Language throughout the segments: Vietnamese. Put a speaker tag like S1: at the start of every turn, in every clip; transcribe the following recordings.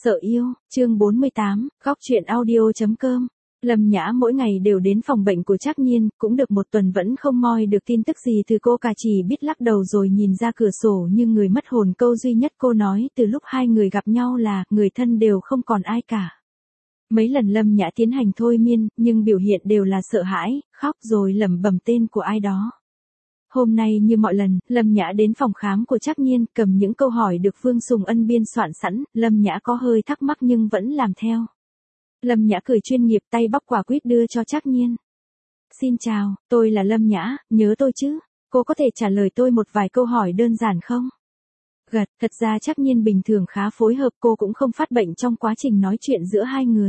S1: Sợ yêu, chương 48, góc truyện audio.com. Lâm Nhã mỗi ngày đều đến phòng bệnh của Trác Nhiên, cũng được một tuần vẫn không moi được tin tức gì từ cô, cả chỉ biết lắc đầu rồi nhìn ra cửa sổ như người mất hồn. Câu duy nhất cô nói từ lúc hai người gặp nhau là người thân đều không còn ai cả. Mấy lần Lâm Nhã tiến hành thôi miên, nhưng biểu hiện đều là sợ hãi, khóc rồi lẩm bẩm tên của ai đó. Hôm nay như mọi lần, Lâm Nhã đến phòng khám của Trác Nhiên, cầm những câu hỏi được Phương Sùng Ân biên soạn sẵn, Lâm Nhã có hơi thắc mắc nhưng vẫn làm theo. Lâm Nhã cười chuyên nghiệp, tay bóc quả quýt đưa cho Trác Nhiên. Xin chào, tôi là Lâm Nhã, nhớ tôi chứ? Cô có thể trả lời tôi một vài câu hỏi đơn giản không? Gật, thật ra Trác Nhiên bình thường khá phối hợp, cô cũng không phát bệnh trong quá trình nói chuyện giữa hai người.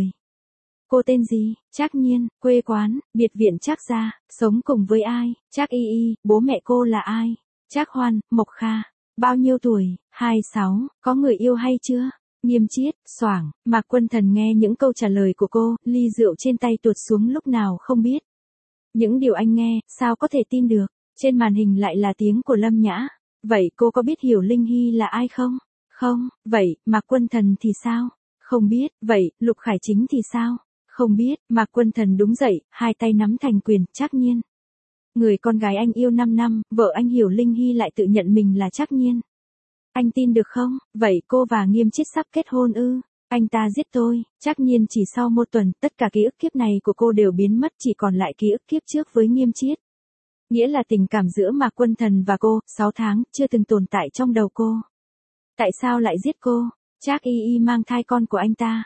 S1: Cô tên gì? Trác Nhiên, quê quán, biệt viện Trác gia, sống cùng với ai? Trác Y Y, bố mẹ cô là ai? Trác Hoan, Mộc Kha, bao nhiêu tuổi? 26, có người yêu hay chưa? Nghiêm Chiết, Soảng. Mạc Quân Thần nghe những câu trả lời của cô, ly rượu trên tay tuột xuống lúc nào không biết. Những điều anh nghe, sao có thể tin được? Trên màn hình lại là tiếng của Lâm Nhã. Vậy cô có biết Hiểu Linh Hy là ai không? Không. Vậy, Mạc Quân Thần thì sao? Không biết. Vậy, Lục Khải Chính thì sao? Không biết. Mạc Quân Thần đứng dậy, hai tay nắm thành quyền. Trác Nhiên, người con gái anh yêu 5 năm, vợ anh Hiểu Linh Hy lại tự nhận mình là Trác Nhiên. Anh tin được không? Vậy cô và Nghiêm Chiết sắp kết hôn ư? Anh ta giết tôi. Trác Nhiên chỉ sau một tuần, tất cả ký ức kiếp này của cô đều biến mất, chỉ còn lại ký ức kiếp trước với Nghiêm Chiết. Nghĩa là tình cảm giữa Mạc Quân Thần và cô, 6 tháng, chưa từng tồn tại trong đầu cô. Tại sao lại giết cô? Trác Y Y mang thai con của anh ta.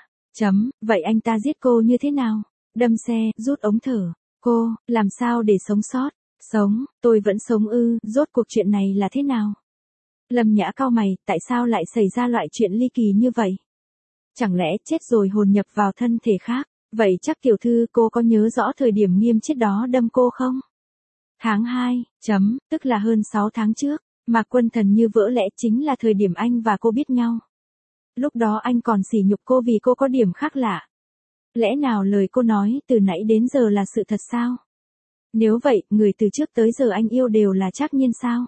S1: Vậy anh ta giết cô như thế nào? Đâm xe, rút ống thở. Cô, làm sao để sống sót? Sống, tôi vẫn sống ư, rốt cuộc chuyện này là thế nào? Lâm Nhã cau mày, tại sao lại xảy ra loại chuyện ly kỳ như vậy? Chẳng lẽ chết rồi hồn nhập vào thân thể khác? Vậy chắc tiểu thư cô có nhớ rõ thời điểm Nghiêm Chiết đó đâm cô không? Tháng 2, tức là hơn 6 tháng trước, Mạc Quân Thần như vỡ lẽ, chính là thời điểm anh và cô biết nhau. Lúc đó anh còn sỉ nhục cô vì cô có điểm khác lạ. Lẽ nào lời cô nói từ nãy đến giờ là sự thật sao? Nếu vậy, người từ trước tới giờ anh yêu đều là Trác Nhiên sao?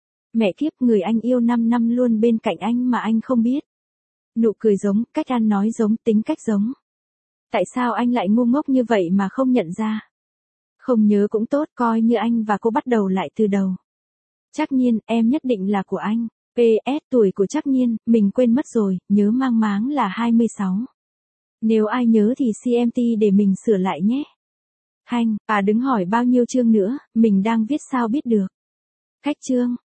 S1: Mẹ kiếp, người anh yêu 5 năm luôn bên cạnh anh mà anh không biết. Nụ cười giống, cách ăn nói giống, tính cách giống. Tại sao anh lại ngu ngốc như vậy mà không nhận ra? Không nhớ cũng tốt, coi như anh và cô bắt đầu lại từ đầu. Trác Nhiên, em nhất định là của anh. PS, tuổi của Trác Nhiên, mình quên mất rồi, nhớ mang máng là 26. Nếu ai nhớ thì CMT để mình sửa lại nhé. Hành, đứng hỏi bao nhiêu chương nữa, mình đang viết sao biết được. Khách chương,